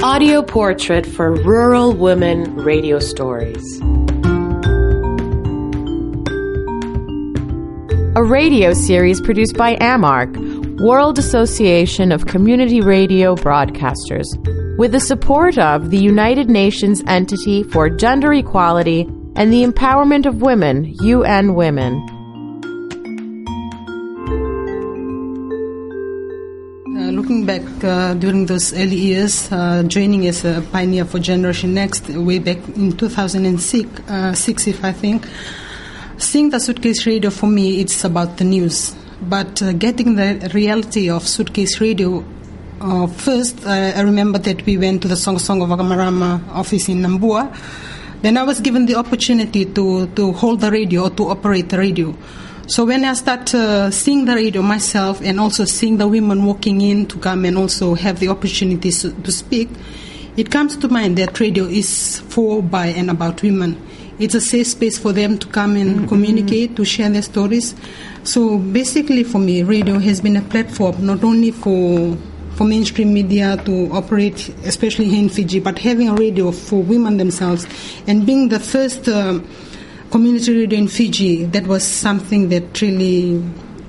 audio portrait for rural women radio stories. A radio series produced by AMARC, World Association of Community Radio Broadcasters, with the support of the United Nations Entity for Gender Equality and the Empowerment of Women, UN Women. Looking back during those early years, joining as a pioneer for Generation Next way back in 2006, if I think, seeing the Suitcase Radio for me, it's about the news. But getting the reality of Suitcase Radio, first, I remember that we went to the Song of Agamarama office in Nambua. Then I was given the opportunity to hold the radio or to operate the radio. So when I start seeing the radio myself and also seeing the women walking in to come and also have the opportunity to speak, it comes to mind that radio is for, by, and about women. It's a safe space for them to come and communicate, to share their stories. So basically for me, radio has been a platform not only for mainstream media to operate, especially here in Fiji, but having a radio for women themselves and being the first community radio in Fiji, that was something that really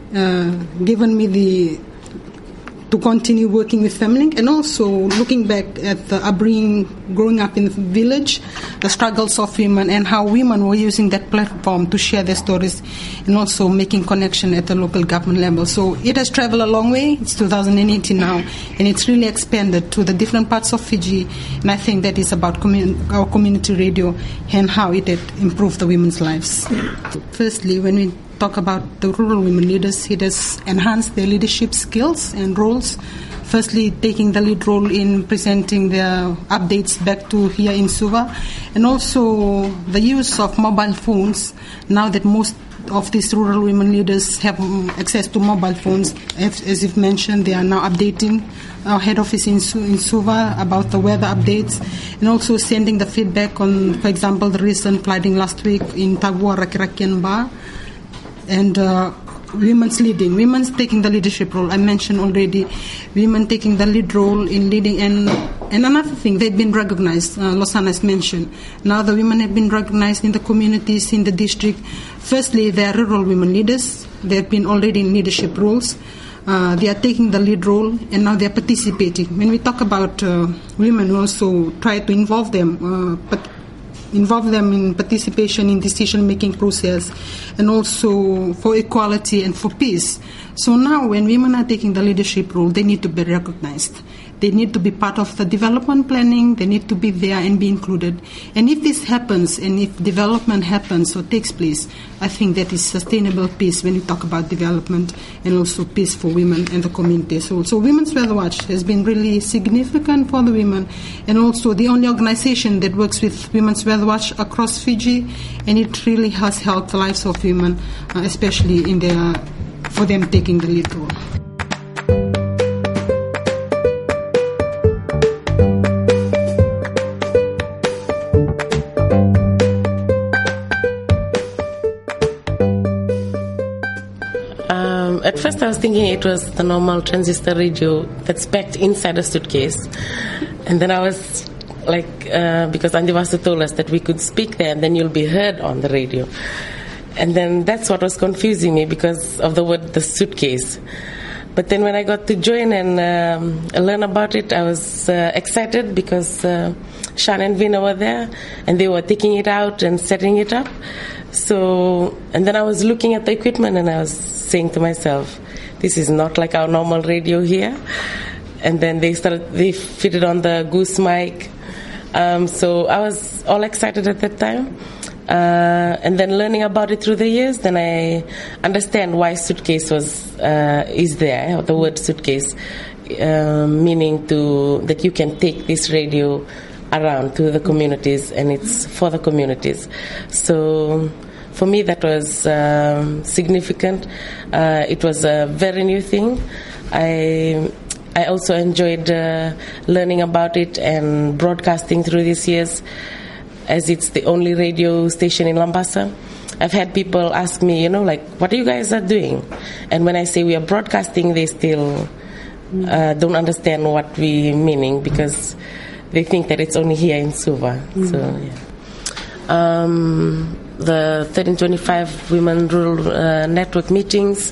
given me to continue working with family, and also looking back at the upbringing, growing up in the village, the struggles of women and how women were using that platform to share their stories and also making connection at the local government level. So it has traveled a long way. It's 2018 now, and it's really expanded to the different parts of Fiji, and I think that is about our community radio and how it had improved the women's lives. Firstly, when we talk about the rural women leaders, it has enhanced their leadership skills and roles. Firstly, taking the lead role in presenting their updates back to here in Suva, and also the use of mobile phones. Now that most of these rural women leaders have access to mobile phones, as you've mentioned, they are now updating our head office in Suva about the weather updates, and also sending the feedback on, for example, the recent flooding last week in Tagua Rakirakian Ba. And women's taking the leadership role. I mentioned already, women taking the lead role in leading. And another thing, they've been recognized. Losana has mentioned. Now the women have been recognized in the communities, in the district. Firstly, they are rural women leaders. They have been already in leadership roles. They are taking the lead role, and now they are participating. When we talk about women, we also try to involve them, involve them in participation in decision-making process, and also for equality and for peace. So now when women are taking the leadership role, they need to be recognized. They need to be part of the development planning. They need to be there and be included. And if this happens, and if development happens or takes place, I think that is sustainable peace when we talk about development and also peace for women and the community. So Women's Weather Watch has been really significant for the women, and also the only organization that works with Women's Weather Watch across Fiji, and it really has helped the lives of women, especially for them taking the lead role. At first I was thinking it was the normal transistor radio that's packed inside a suitcase. And then I was like, because Andi Vasu told us that we could speak there and then you'll be heard on the radio. And then that's what was confusing me because of the word, the suitcase. But then when I got to join and learn about it, I was excited because Shan and Vina were there and they were taking it out and setting it up. So, and then I was looking at the equipment and I was saying to myself, this is not like our normal radio here. And then they fitted on the goose mic. So I was all excited at that time. And then learning about it through the years, then I understand why suitcase is there, the word suitcase, meaning that you can take this radio around to the communities, and it's for the communities. So for me that was significant. It was a very new thing. I also enjoyed learning about it and broadcasting through these years, as it's the only radio station in Lambasa. I've had people ask me, what are you guys are doing? And when I say we are broadcasting, they still don't understand what we meaning, because they think that it's only here in Suva. So yeah. The 1325 Women Rural Network meetings.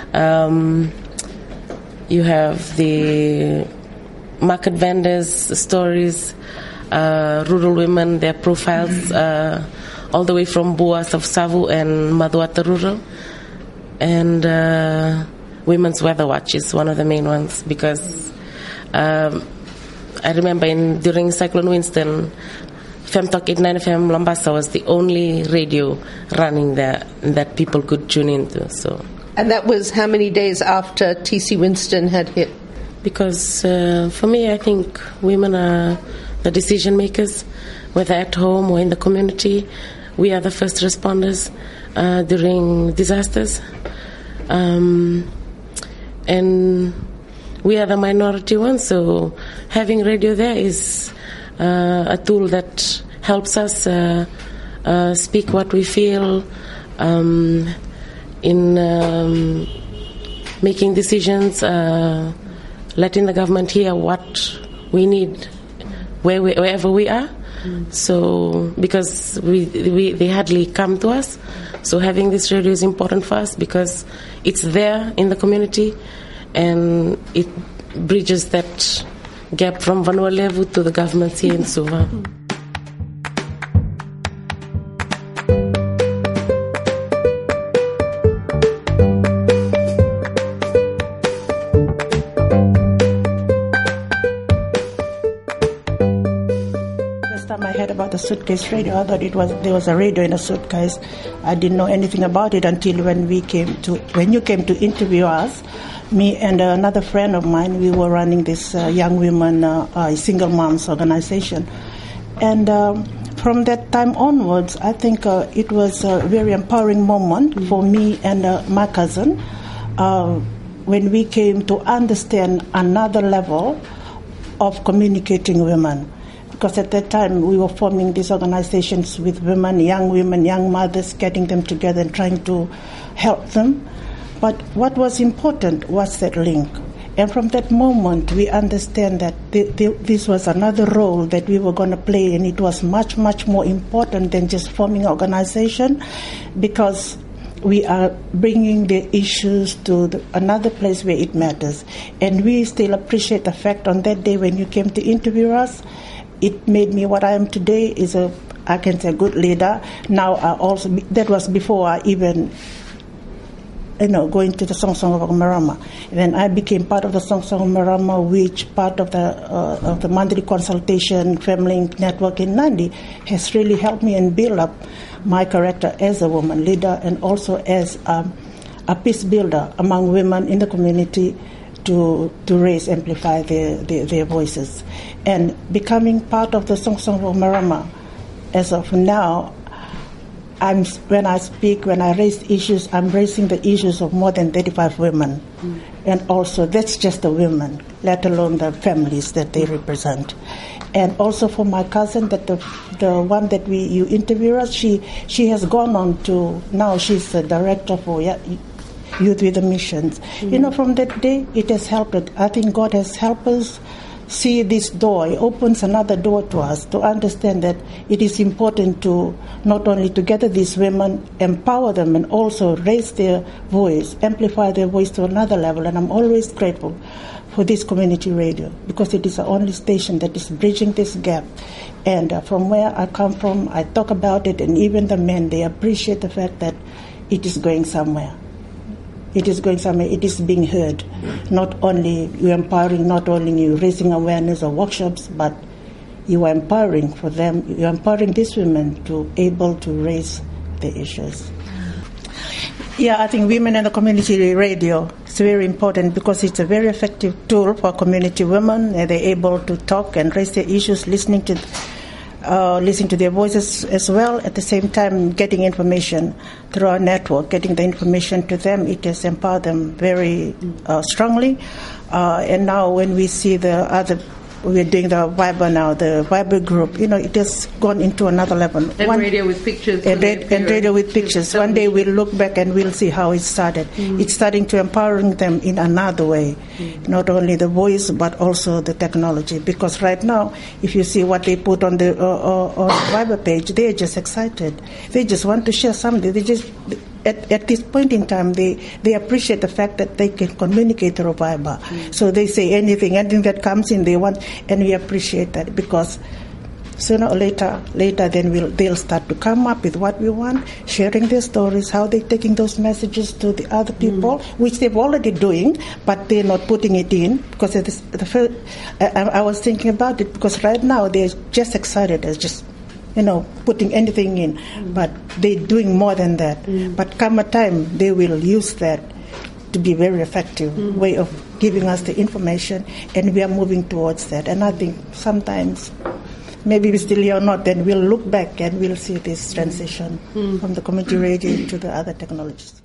You have the market vendors' stories, rural women, their profiles, all the way from Boas of Savu and Maduata Rural. And Women's Weather Watch is one of the main ones, because I remember during Cyclone Winston, Femtalk 89 FM Lambasa was the only radio running there that people could tune into. So. And that was how many days after TC Winston had hit? Because for me, I think women are the decision makers, whether at home or in the community. We are the first responders during disasters. And we are the minority ones, so having radio there is a tool that helps us speak what we feel, in making decisions, letting the government hear what we need wherever we are. So because they hardly come to us, so having this radio is important for us because it's there in the community and it bridges that gap from Vanua Levu to the government here in Suva. About the suitcase radio, I thought there was a radio in a suitcase. I didn't know anything about it until when you came to interview us. Me and another friend of mine, we were running this young women single moms organization, and from that time onwards, I think it was a very empowering moment for me and my cousin when we came to understand another level of communicating women. Because at that time we were forming these organizations with women, young mothers, getting them together and trying to help them. But what was important was that link. And from that moment we understand that this was another role that we were going to play, and it was much, much more important than just forming an organization, because we are bringing the issues to another place where it matters. And we still appreciate the fact on that day when you came to interview us, it made me what I am today, is I can say, a good leader. Now that was before I even, going to the Song Song of Marama. Then I became part of the Song Song of Marama, which part of the monthly consultation family network in Nandi has really helped me and build up my character as a woman leader and also as a peace builder among women in the community, to amplify their voices. And becoming part of the Song Song of Marama, as of now, when I speak, when I raise issues, I'm raising the issues of more than 35 women. And also, that's just the women, let alone the families that they represent. And also for my cousin, that the one that you interview us, she has gone on to, now she's the director for Youth with the Missions. From that day, it has helped. I think God has helped us see this door. It opens another door to us to understand that it is important to not only to gather these women, empower them, and also raise their voice, amplify their voice to another level. And I'm always grateful for this community radio, because it is the only station that is bridging this gap. And from where I come from, I talk about it, and even the men, they appreciate the fact that it is going somewhere. It is going somewhere. It is being heard. Not only you empowering, not only you raising awareness or workshops, but you are empowering for them. You are empowering these women to able to raise the issues. Yeah, I think women in the community radio is very important, because it's a very effective tool for community women. They're able to talk and raise their issues, listening to their voices as well. At the same time, getting information through our network, getting the information to them, it has empowered them very strongly. And now when we see the other we're doing the Viber now, the Viber group. It has gone into another level. And radio with pictures. And radio with pictures. One day we'll look back and we'll see how it started. It's starting to empowering them in another way. Not only the voice, but also the technology. Because right now, if you see what they put on the Viber page, they're just excited. They just want to share something. They just... At this point in time, they appreciate the fact that they can communicate through Viber. So they say anything that comes in, they want, and we appreciate that, because sooner or later then they'll start to come up with what we want, sharing their stories, how they're taking those messages to the other people, which they're already doing, but they're not putting it in, because I was thinking about it, because right now they're just excited as just putting anything in, but they're doing more than that. But come a time, they will use that to be very effective way of giving us the information, and we are moving towards that. And I think sometimes, maybe we still here or not, then we'll look back and we'll see this transition from the community radio to the other technologies.